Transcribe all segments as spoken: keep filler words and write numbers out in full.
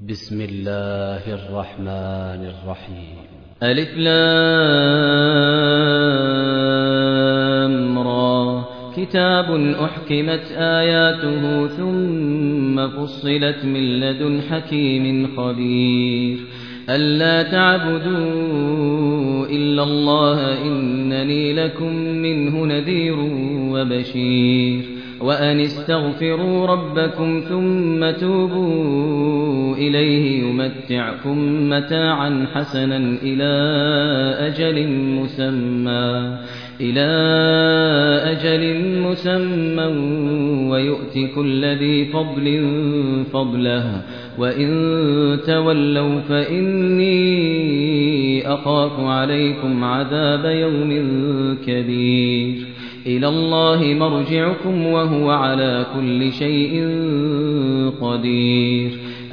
بسم الله الرحمن الرحيم. ألف لام را كتاب أحكمت آياته ثم فصلت من لدن حكيم خبير ألا تعبدوا إلا الله إنني لكم منه نذير وبشير وأن استغفروا ربكم ثم توبوا إليه يمتعكم متاعا حسنا إلى أجل مسمى إلى أجل مسمى ويؤتي كل ذي فضل فضله وإن تولوا فإني أخاف عليكم عذاب يوم كبير إلى الله مرجعكم وهو على كل شيء قدير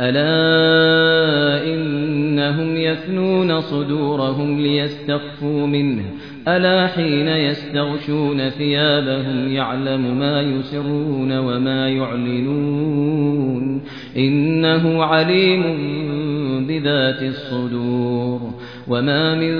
ألا إنهم يثنون صدورهم ليستخفوا منه ألا حين يستغشون ثيابهم يعلم ما يسرون وما يعلنون إنه عليم بذات الصدور وما من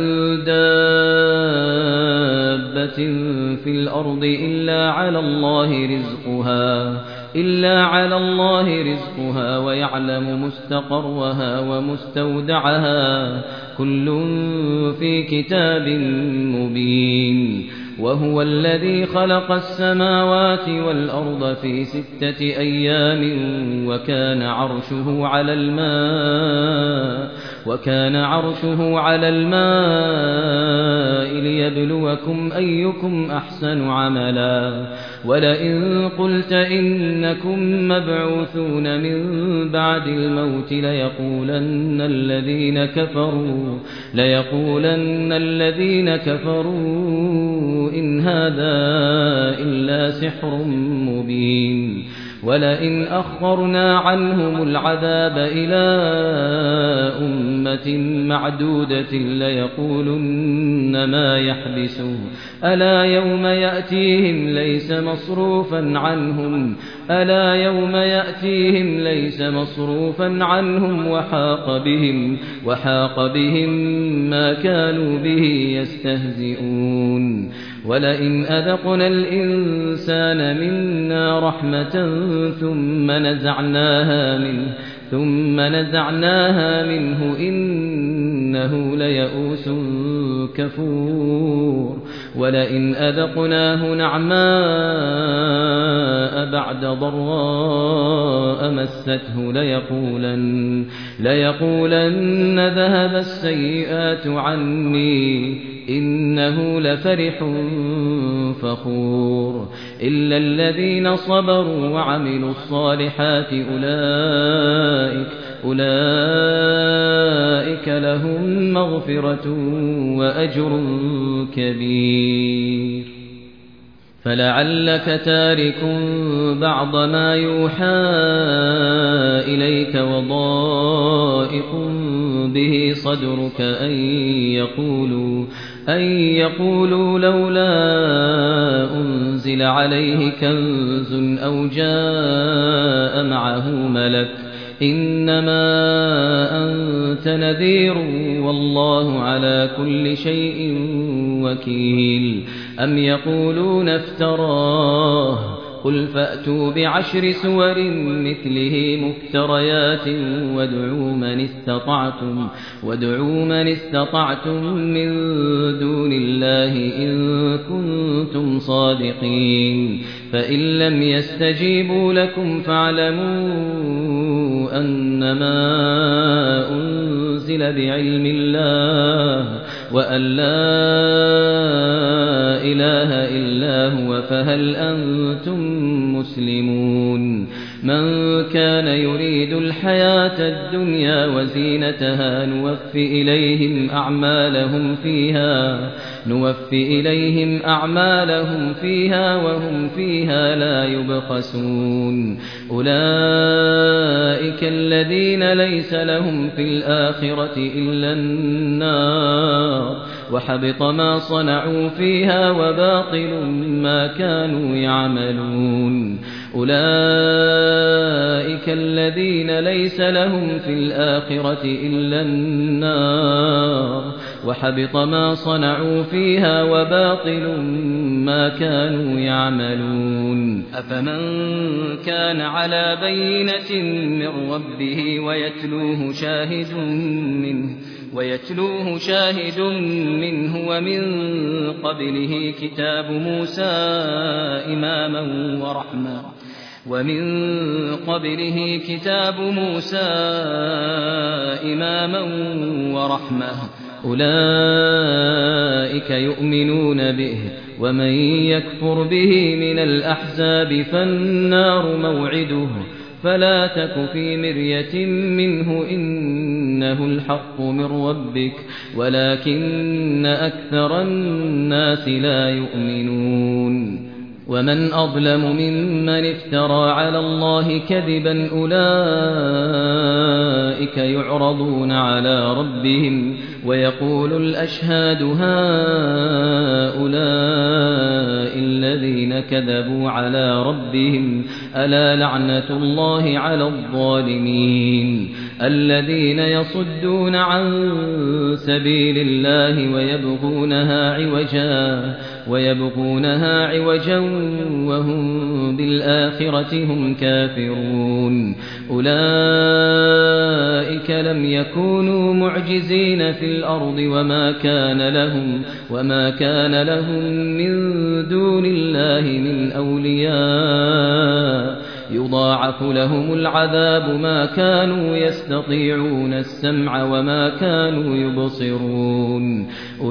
دابة في الأرض إلا على الله رزقها إلا على الله رزقها ويعلم مستقرها ومستودعها كل في كتاب مبين وهو الذي خلق السماوات والأرض في ستة أيام وكان عرشه على الماء وكان عرشه على الماء ليبلوكم أيكم أحسن عملا ولئن قلت إنكم مبعوثون من بعد الموت ليقولن الذين كفروا ليقولن الذين كفروا إن هذا إلا سحر مبين ولئن أخرنا عنهم العذاب إلى أمة معدودة ليقولن ما يحبسه ألا يوم يأتيهم ليس مصروفا عنهم ألا يوم يأتيهم ليس مصروفا عنهم وحاق بهم وحاق بهم ما كانوا به يستهزئون ولئن أذقنا الإنسان منا رحمة ثم نزعناها منه ثم نزعناها منه إنه ليئوس كفور ولئن أذقناه نعماء بعد ضراء مسته ليقولن ليقولن ذهب السيئات عني إنه لفرح فخور إلا الذين صبروا وعملوا الصالحات أولئك أولئك لهم مغفرة وأجر كبير فلعلك تارك بعض ما يوحى إليك وضائق به صدرك أن يقولوا أن يقولوا لولا أنزل عليه كنز أو جاء معه ملك إنما أنت نذير والله على كل شيء وكيل أم يقولون افتراه قل فأتوا بعشر سور مثله مفتريات وادعوا من استطعتم وادعوا من استطعتم من دون الله إن كنتم صادقين فإن لم يستجيبوا لكم فاعلموا أنما أنزل بعلم الله وأن لا إله إلا هو فهل أنتم مسلمون من كان يريد الحياة الدنيا وزينتها نوفي إليهم أعمالهم فيها نوفي إليهم أعمالهم فيها وهم فيها لا يبخسون أولئك الذين ليس لهم في الآخرة إلا النار وحبط ما صنعوا فيها وباطل ما كانوا يعملون أولئك الذين الذين ليس لهم في الآخرة إلا النار وحبط ما صنعوا فيها وباطل ما كانوا يعملون أفمن كان على بينة من ربه ويتلوه شاهد منه ويتلوه شاهد منه ومن قبله كتاب موسى إماما ورحمة ومن قبله كتاب موسى إماما ورحمة أولئك يؤمنون به ومن يكفر به من الأحزاب فالنار موعده فلا تك في مرية منه إنه الحق من ربك ولكن أكثر الناس لا يؤمنون ومن أظلم ممن افترى على الله كذبا أولئك يعرضون على ربهم ويقول الأشهاد هؤلاء الذين كذبوا على ربهم ألا لعنة الله على الظالمين الذين يصدون عن سبيل الله ويبغونها عوجا ويبغونها عوجا وهم بالآخرة هم كافرون أولئك لم يكونوا معجزين في الأرض وما كان لهم وما كان لهم من دون الله من أولياء يضاعف لهم العذاب ما كانوا يستطيعون السمع وما كانوا يبصرون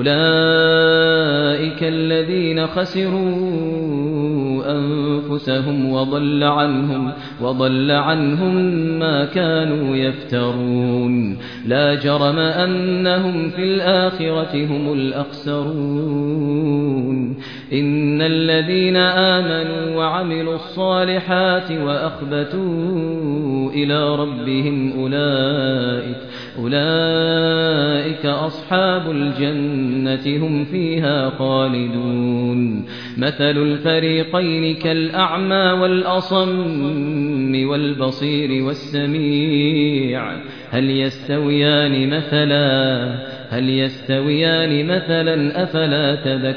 أولئك الذين خسروا أنفسهم وضل عنهم وضل عنهم ما كانوا يفترون لا جرم أنهم في الآخرة هم الأخسرون إن الذين آمنوا وعملوا الصالحات وأخبتوا إلى ربهم أولئك أولئك أصحاب الجنة هم فيها خالدون مثل الفريقين كالأعمى والأصم والبصير والسميع هل يستويان مثلا هل يستويان مثلا أفلا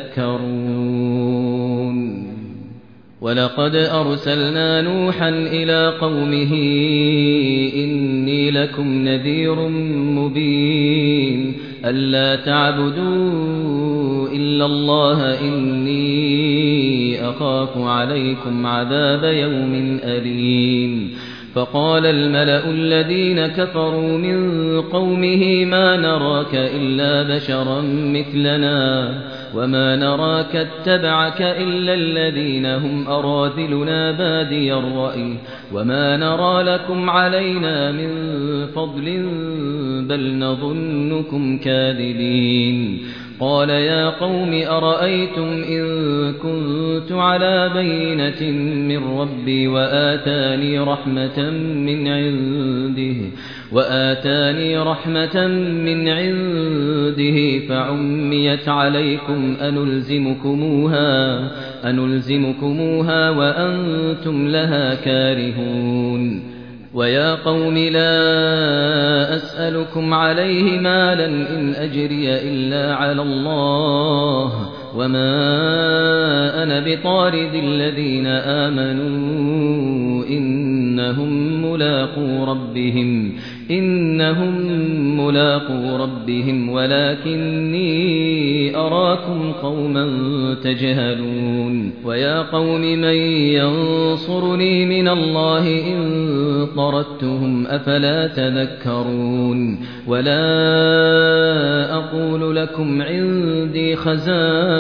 تذكرون ولقد أرسلنا نوحا إلى قومه إني لكم نذير مبين ألا تعبدوا إلا الله إني أخاف عليكم عذاب يوم أليم فقال الملأ الذين كفروا من قومه ما نراك إلا بشرا مثلنا وما نراك اتبعك إلا الذين هم أراذلنا بادي الرأي وما نرى لكم علينا من فضل بل نظنكم كاذبين قال يا قوم أرأيتم إن كنت على بينة من ربي وآتاني رحمة من عنده وآتاني رحمة من عنده فعميت عليكم أنلزمكموها أنلزمكموها وأنتم لها كارهون ويا قوم لا أسألكم عليه مالا إن أجري إلا على الله وما أنا بطارد الذين آمنوا إنهم ملاقو ربهم إنهم ملاقو ربهم ولكني أراكم قوما تجهلون ويا قوم من ينصرني من الله إن طردتهم أفلا تذكرون ولا أقول لكم عندي خزائن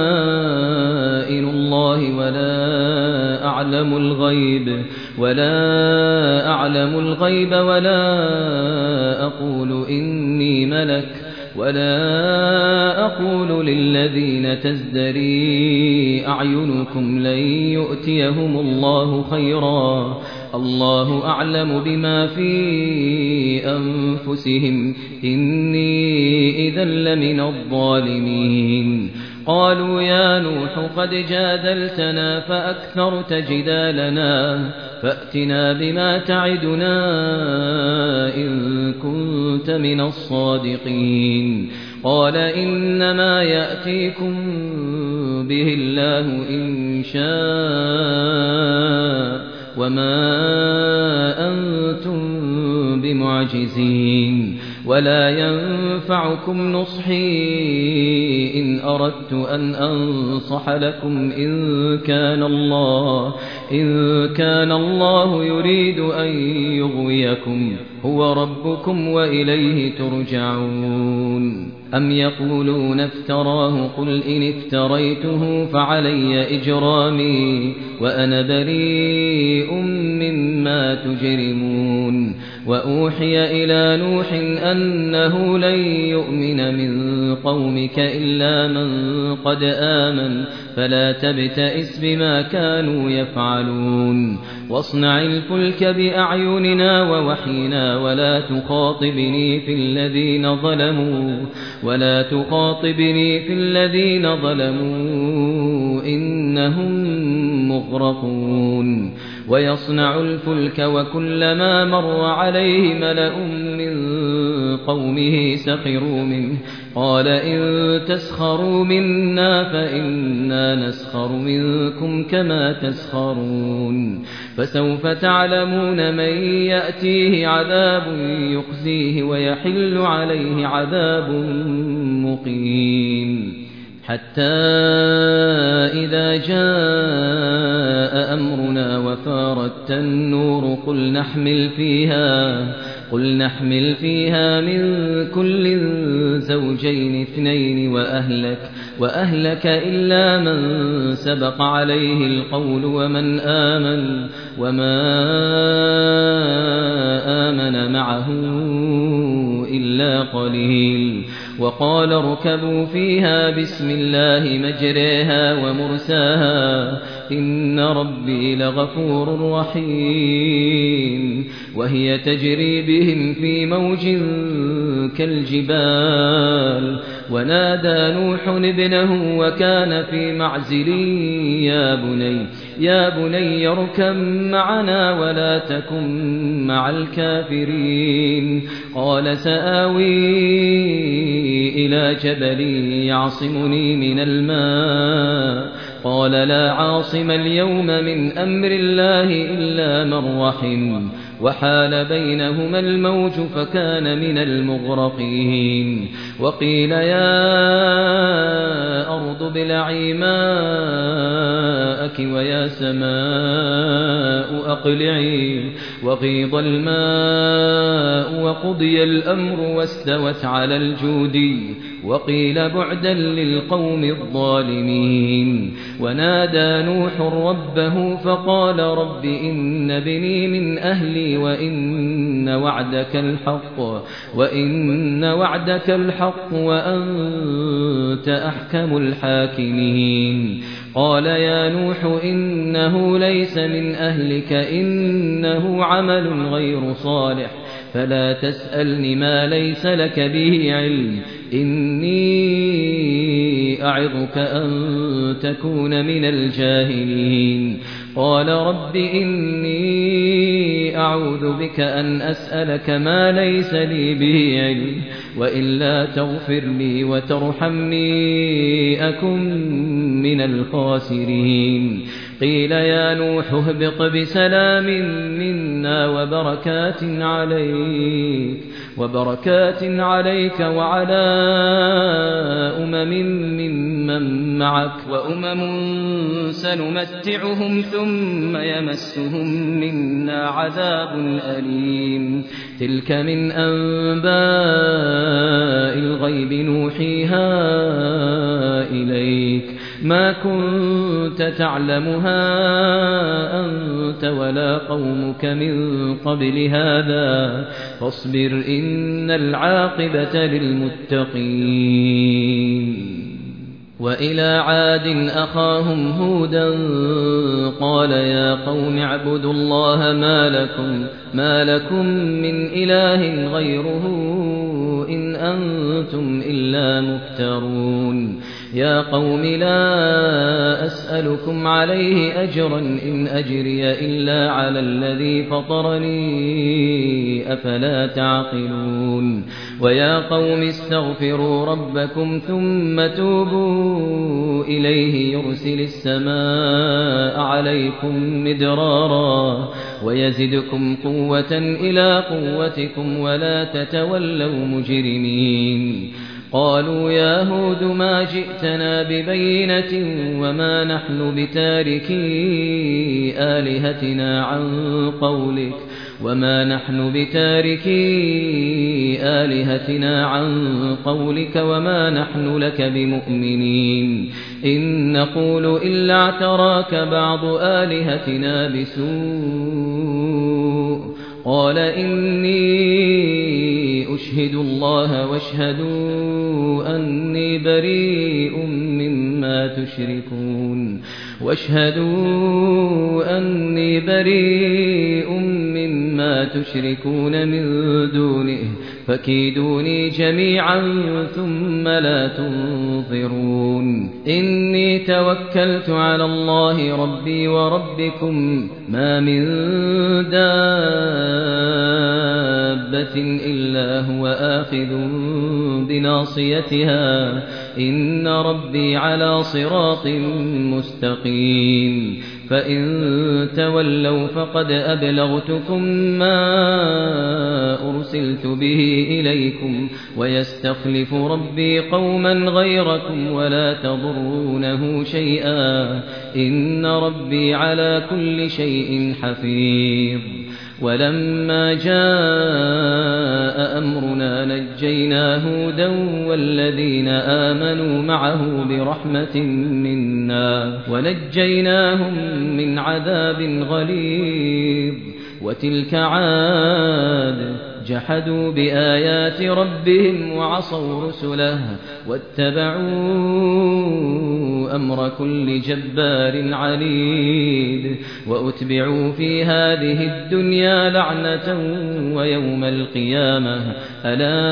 الله ولا أعلم الغيب ولا أعلم الغيب ولا أقول إني ملك ولا أقول للذين تزدري أعينكم لن يؤتيهم الله خيرا الله أعلم بما في أنفسهم إني إذا لمن الظالمين قالوا يا نوح قد جادلتنا فأكثرت جدالنا فأتنا بما تعدنا إن كنت من الصادقين قال إنما يأتيكم به الله إن شاء وما أنتم بمعجزين ولا ينفعكم نصحي إن أردت أن أنصح لكم إن كان الله إن كان الله يريد أن يغويكم هو ربكم وإليه ترجعون أم يقولون افتراه قل إن افتريته فعلي إجرامي وأنا بريء مما تجرمون وأوحي إلى نوح أنه لن يؤمن من قومك إلا من قد آمن فلا تبتئس بما كانوا يفعلون واصنع الفلك بأعيننا ووحينا ولا تخاطبني في الذين ظلموا ولا تخاطبني في الذين ظلموا إنهم مغرقون ويصنع الفلك وكلما مر عليه ملأ من قومه سخروا منه قال إن تسخروا منا فإنا نسخر منكم كما تسخرون فسوف تعلمون من يأتيه عذاب يخزيه ويحل عليه عذاب مقيم حتى إذا جاء أمرنا وفارت النور قل نحمل فيها قل نحمل فيها من كل زوجين اثنين وأهلك وأهلك إلا من سبق عليه القول ومن آمن وما آمن معه إلا قليل وقال اركبوا فيها بسم الله مجريها ومرساها إن ربي لغفور رحيم وهي تجري بهم في موج كالجبال ونادى نوح ابنه وكان في معزل يا بني يا بني اركب معنا ولا تكن مع الكافرين قال سآوي إلى جبل يعصمني من الماء قال لا عاصم اليوم من أمر الله إلا من رحم وحال بينهما الموج فكان من المغرقين وقيل يا أرض ابلعي ماءك ويا سماء أقلعي وغيض الماء وقضي الأمر واستوت على الجودي وقيل بعدا للقوم الظالمين ونادى نوح ربه فقال رب إن بني من أهلي وإن وعدك الحق وإن وعدك الحق وأنت أحكم الحاكمين قال يا نوح إنه ليس من أهلك إنه عمل غير صالح فلا تسألني ما ليس لك به علم إني أعظك أن تكون من الجاهلين قال رب إني أعوذ بك أن أسألك ما ليس لي به علم وإلا تغفر لي وترحمني أكن من الخاسرين قيل يا نوح اهبط بسلام منا وبركات عليك وبركات عليك وعلى أمم ممن معك وأمم سنمتعهم ثم يمسهم منا عذاب أليم تلك من أنباء الغيب نوحيها إليك ما كنت تعلمها أنت ولا قومك من قبل هذا فاصبر إن العاقبة للمتقين وإلى عاد أخاهم هودا قال يا قوم اعبدوا الله ما لكم ما لكم من إله غيره إن أنتم إلا مفترون يا قوم لا أسألكم عليه أجرا إن أجري إلا على الذي فطرني أفلا تعقلون ويا قوم استغفروا ربكم ثم توبوا إليه يرسل السماء عليكم مدرارا ويزدكم قوة إلى قوتكم ولا تتولوا مجرمين قالوا يا هود ما جئتنا ببينة وما نحن بتاركي آلهتنا عن قولك وما نحن بتاركي آلهتنا عن قولك وما نحن لك بمؤمنين إن نقول إلا اعتراك بعض آلهتنا بسوء قال إني أشهد الله واشهدوا أني بريء مما تشركون واشهدوا أني بريء مما تشركون من دونه فكيدوني جميعا ثم لا تنظرون إني توكلت على الله ربي وربكم ما من دابة إلا هو آخذ بناصيتها إن ربي على صراط مستقيم فإن تولوا فقد أبلغتكم ما أرسلت به إليكم ويستخلف ربي قوما غيركم ولا تضرونه شيئا إن ربي على كل شيء حفيظ ولما جاء أمرنا نجينا هودا والذين آمنوا معه برحمة منا ونجيناهم من عذاب غليظ وتلك عاد جحدوا بآيات ربهم وعصوا رسله واتبعوا أمر كل جبار عنيد وأتبعوا في هذه الدنيا لعنة ويوم القيامة ألا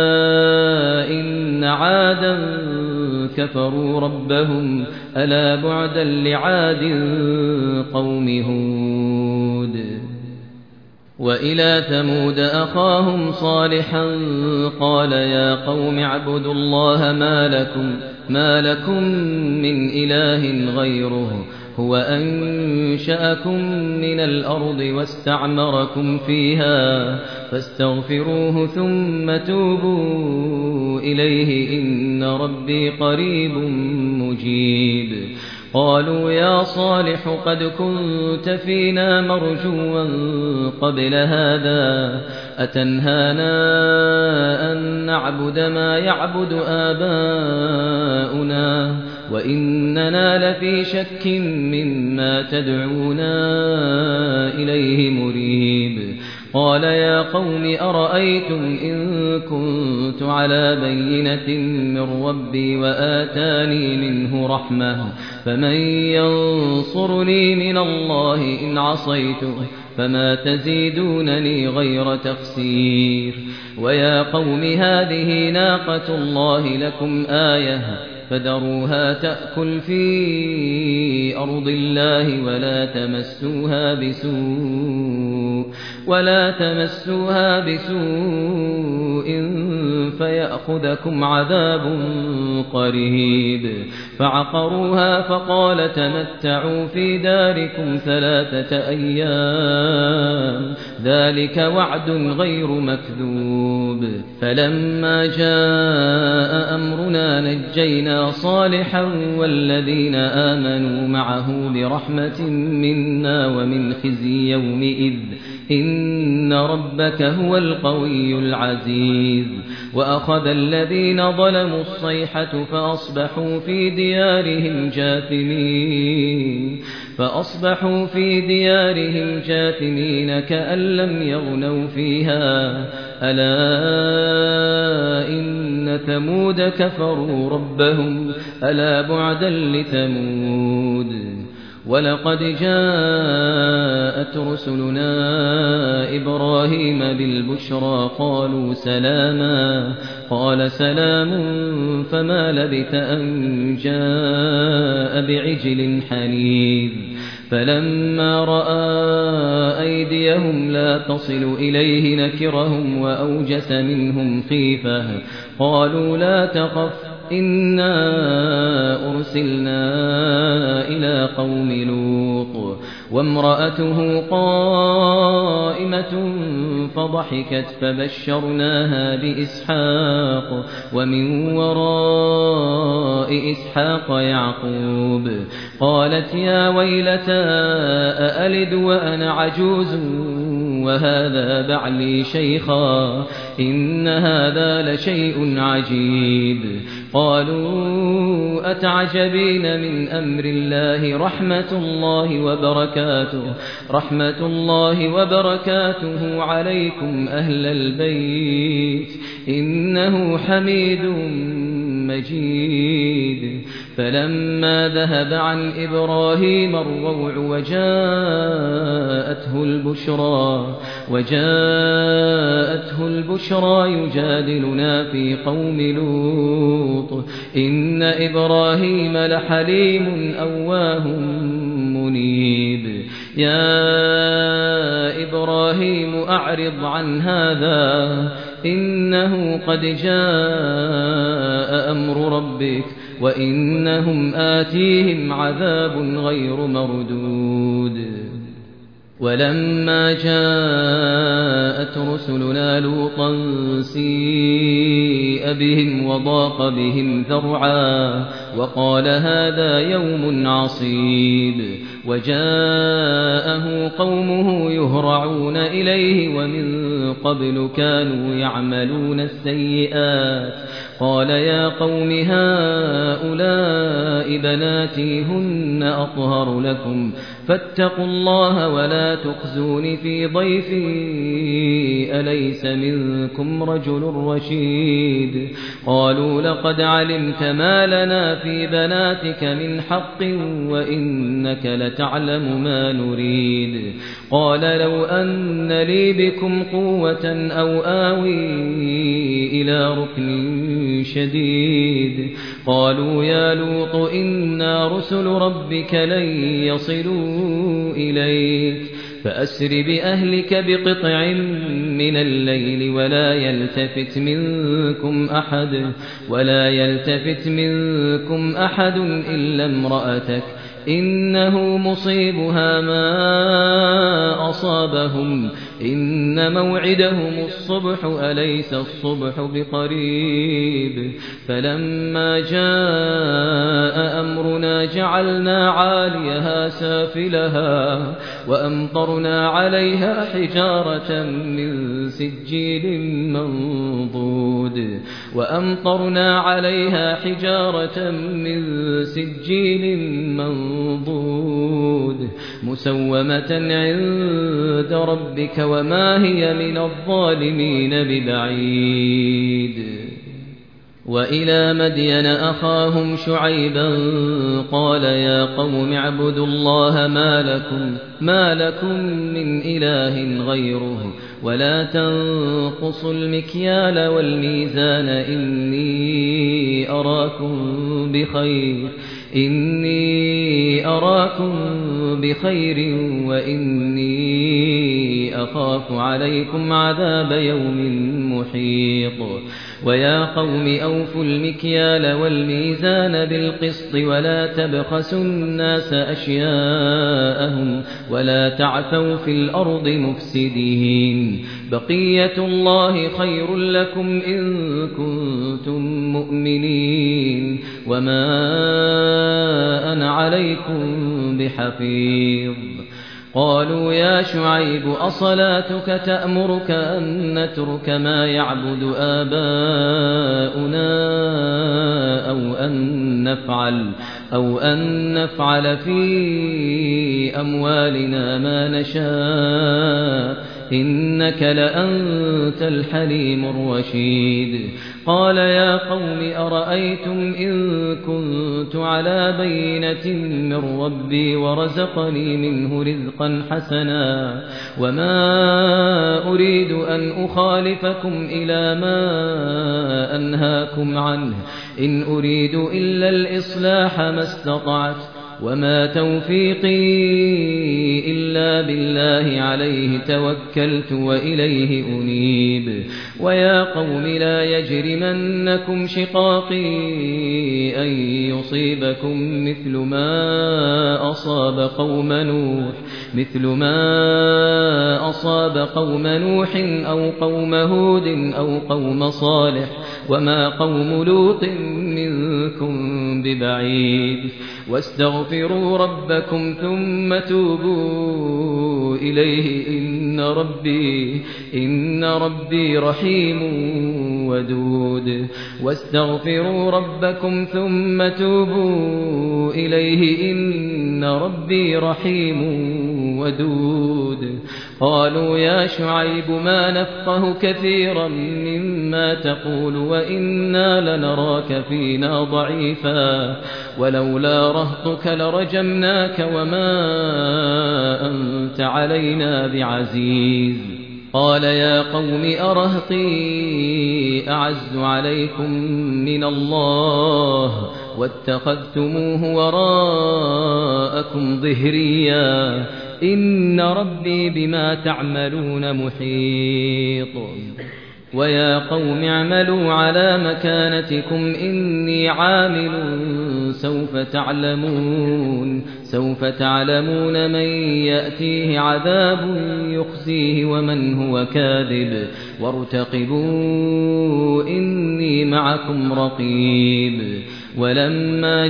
إن عادا كفروا ربهم ألا بعدا لعاد قوم هود وإلى ثمود أخاهم صالحا قال يا قوم اعبدوا الله ما لكم, ما لكم من إله غيره هو أنشأكم من الأرض واستعمركم فيها فاستغفروه ثم توبوا إليه إن ربي قريب مجيب قالوا يا صالح قد كنت فينا مرجوا قبل هذا أتنهانا أن نعبد ما يعبد آباؤنا وإننا لفي شك مما تدعونا إليه مريب قال يا قوم أرأيتم إن كنت على بينة من ربي وآتاني منه رحمة فمن ينصرني من الله إن عصيته فما تزيدونني غير تخسير ويا قوم هذه ناقة الله لكم آية فذروها تأكل في أرض الله ولا تمسوها بسوء ولا تمسوها بسوء فيأخذكم عذاب قريب فعقروها فقال تمتعوا في داركم ثلاثة أيام ذلك وعد غير مكذوب فلما جاء أمرنا نجينا صالحا والذين آمنوا معه برحمة منا ومن خزي يومئذ إن ربك هو القوي العزيز وأخذ الذين ظلموا الصيحة فأصبحوا في ديارهم جاثمين فأصبحوا في ديارهم جاثمين كأن لم يغنوا فيها ألا إن ثمود كفروا ربهم ألا بعدا لثمود ولقد جاءت رسلنا إبراهيم بالبشرى قالوا سلاما قال سلام فما لبث أن جاء بعجل حنيذ فلما رأى أيديهم لا تصل إليه نكرهم وأوجس منهم خيفة قالوا لا تخف إنا أرسلنا إلى قوم لوط وامرأته قائمة فضحكت فبشرناها بإسحاق ومن وراء إسحاق يعقوب قالت يا ويلتى أألد وأنا عجوز وهذا بعلي شيخا إن هذا لشيء عجيب قالوا أتعجبين من أمر الله رحمة الله وبركاته رحمة الله وبركاته عليكم أهل البيت إنه حميد مجيد فلما ذهب عن إبراهيم الروع وجاءته البشرى وجاءته البشرى يجادلنا في قوم لوط إن إبراهيم لحليم أواه منيب يا إبراهيم أعرض عن هذا إنه قد جاء أمر ربك وإنهم آتيهم عذاب غير مردود ولما جاءت رسلنا لوطا سيء بهم وضاق بهم ذرعا وقال هذا يوم عصيب وجاءه قومه يهرعون إليه ومن قبل كانوا يعملون السيئات قال يا قوم هؤلاء بناتي هن أطهر لكم فاتقوا الله ولا تخزون في ضيفي أليس منكم رجل رشيد قالوا لقد علمت ما لنا في بناتك من حق وإنك لتعلم ما نريد قال لو أن لي بكم قوة أو آوي إلى ركن شديد قالوا يا لوط إنا رسل ربك لن يصلوا إليك فأسر بأهلك بقطع من الليل ولا يلتفت منكم أحد ولا يلتفت منكم أحد إلا امرأتك إنه مصيبها ما أصابهم إن موعدهم الصبح أليس الصبح بقريب فلما جاء أمرنا جعلنا عاليها سافلها وأمطرنا عليها حجارة من سجيل منضود وأمطرنا عليها حجارة من سجيل منضود مسومة عند ربك وما هي من الظالمين ببعيد وإلى مدين أخاهم شعيبا قال يا قوم اعبدوا الله ما لكم ما لكم من إله غيره ولا تنقصوا المكيال والميزان إني أراكم بخير إني أراكم بخير وإني أخاف عليكم عذاب يوم محيط ويا قوم أوفوا المكيال والميزان بالقسط ولا تبخسوا الناس أشياءهم ولا تعثوا في الأرض مفسدين بقية الله خير لكم إن كنتم مؤمنين وما أنا عليكم بحفيظ قالوا يا شعيب أصلاتك تأمرك أن نترك ما يعبد آباؤنا أو أن نفعل أو أن نفعل في أموالنا ما نشاء إنك لأنت الحليم الرشيد قال يا قوم أرأيتم إن كنت على بينة من ربي ورزقني منه رزقا حسنا وما أريد أن أخالفكم إلى ما أنهاكم عنه إن أريد إلا الإصلاح ما استطعت وما توفيقي إلا بالله عليه توكلت وإليه أنيب ويا قوم لا يجرمنكم شقاقي أن يصيبكم مثل ما أصاب قوم نوح مثل ما أصاب قوم نوح أو قوم هود أو قوم صالح وما قوم لوط منكم ببعيد واستغفروا ربكم ثم توبوا إليه إن ربي إن ربي رحيم ودود واستغفروا ربكم ثم توبوا إليه إن ربي رحيم ودود قالوا يا شعيب ما نفقه كثيرا مما تقول وإنا لنراك فينا ضعيفا ولولا رهطك لرجمناك وما أنت علينا بعزيز قال يا قوم أرهطي أعز عليكم من الله واتخذتموه وراءكم ظهريا إن ربي بما تعملون محيط ويا قوم اعملوا على مكانتكم إني عامل سوف تعلمون سوف تعلمون من يأتيه عذاب يخزيه ومن هو كاذب وارتقبوا إني معكم رقيب ولما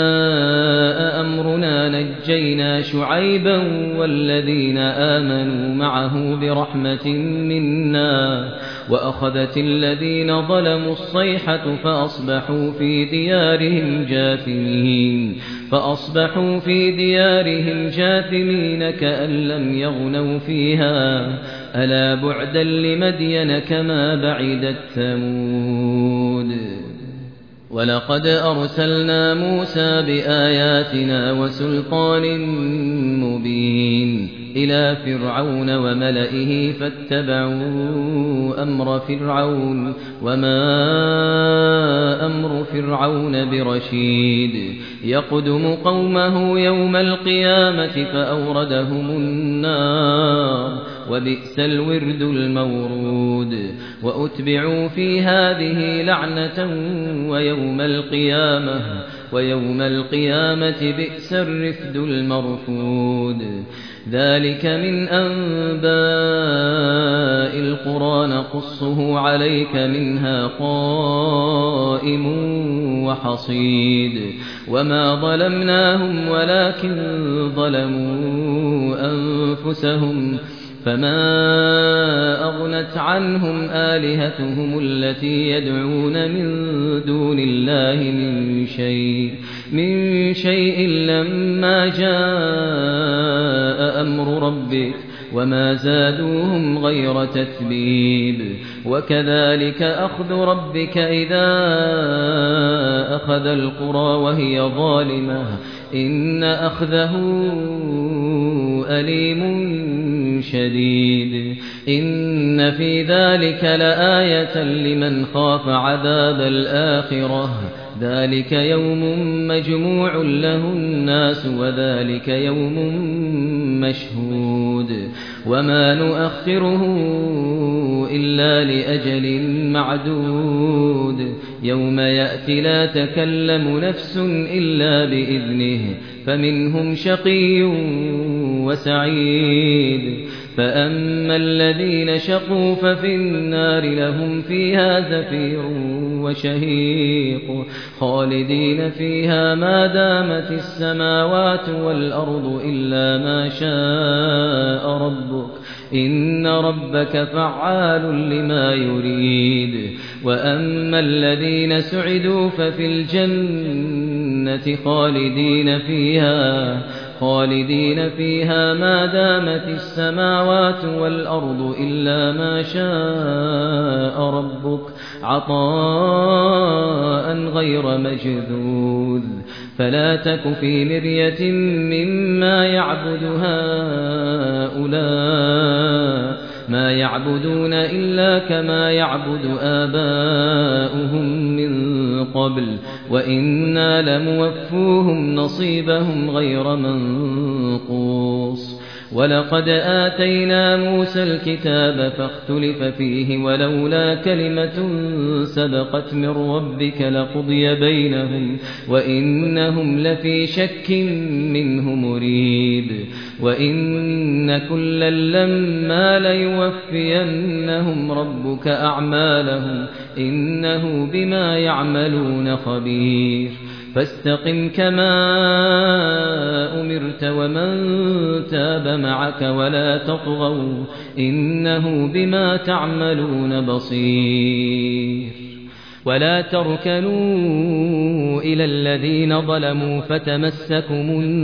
جاء أمرنا نجينا شعيبا والذين آمنوا معه برحمة منا وأخذت الذين ظلموا الصيحة فأصبحوا في ديارهم جاثمين فأصبحوا في ديارهم جاثمين كأن لم يغنوا فيها ألا بعدا لمدين كما بعدت ثمود ولقد أرسلنا موسى بآياتنا وسلطان مبين إلى فرعون وملئه فاتبعوا أمر فرعون وما أمر فرعون برشيد يقدم قومه يوم القيامة فأوردهم النار وبئس الورد المورود وأتبعوا في هذه لعنة ويوم القيامة ويوم القيامة بئس الرفد المرفود ذلك من أنباء القرى نقصه عليك منها قائم وحصيد وما ظلمناهم ولكن ظلموا أنفسهم فما أغنت عنهم آلهتهم التي يدعون من دون الله من شيء من شيء لما جاء أمر ربك وما زادوهم غير تتبيب وكذلك أخذ ربك إذا أخذ القرى وهي ظالمة إن أخذه أليم شديد إن في ذلك لآية لمن خاف عذاب الآخرة ذلك يوم مجموع له الناس وذلك يوم مشهود وما نؤخره إلا لأجل معدود يوم يأتي لا تكلم نفس إلا بإذنه فمنهم شقي وسعيد فأما الذين شقوا ففي النار لهم فيها زفير وشهيق خالدين فيها ما دامت السماوات والأرض إلا ما شاء ربك إن ربك فعال لما يريد وأما الذين سعدوا ففي الجنة خالدين فيها خالدين فيها ما دامت السماوات والأرض إلا ما شاء ربك عطاء غير مجذوذ فلا تك في مرية مما يعبد هؤلاء ما يعبدون إلا كما يعبد آباؤهم من قبل وإنا لموفوهم نصيبهم غير منقوص ولقد آتينا موسى الكتاب فاختلف فيه ولولا كلمة سبقت من ربك لقضي بينهم وإنهم لفي شك منه مريب وإن كلا لما ليوفينهم ربك أعمالهم إنه بما يعملون خبير فاستقم كما أمرت ومن تاب معك ولا تطغوا إنه بما تعملون بصير ولا تركنوا إلى الذين ظلموا فتمسكم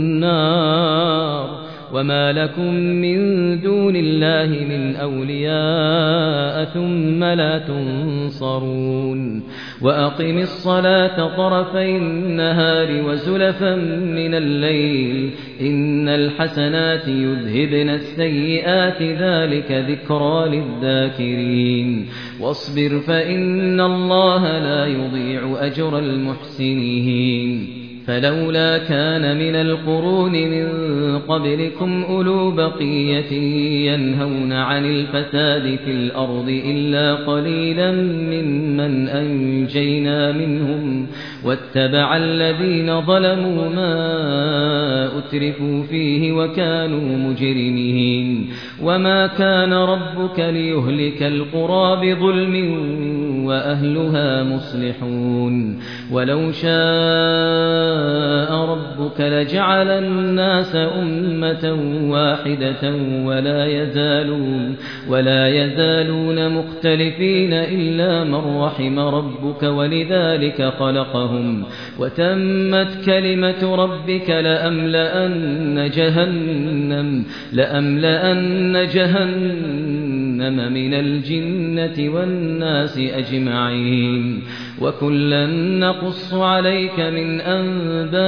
النار وما لكم من دون الله من أولياء ثم لا تنصرون وأقم الصلاة طرفي النهار وزلفا من الليل إن الحسنات يذهبن السيئات ذلك ذكرى للذاكرين واصبر فإن الله لا يضيع أجر المحسنين فلولا كان من القرون من قبلكم أولو بقية ينهون عن الفساد في الأرض إلا قليلا ممن أنجينا منهم واتبع الذين ظلموا ما أترفوا فيه وكانوا مجرمين وما كان ربك ليهلك القرى بظلم وأهلها مصلحون ولو شاء ربك لجعل الناس أمة واحدة ولا يزالون ولا يزالون مختلفين إلا من رحم ربك ولذلك خلقهم وتمت كلمة ربك لأملأن جهنم لأملأن جهنم من الجنة والناس أجمعين وكلا نقص عليك من أنباء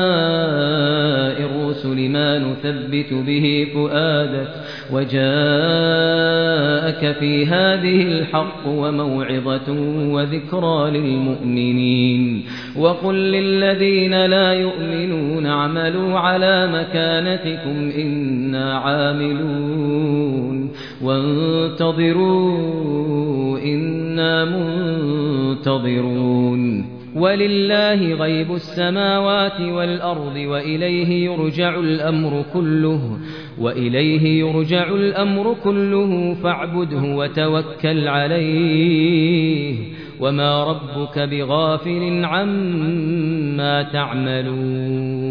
الرسل ما نثبت به فؤادك وجاءك في هذه الحق وموعظة وذكرى للمؤمنين وقل للذين لا يؤمنون اعملوا على مكانتكم إنا عاملون وانتظروا إنا منتظرون ولله غيب السماوات والأرض وإليه يرجع الأمر كله وإليه يرجع الأمر كله فاعبده وتوكل عليه وما ربك بغافل عما تعملون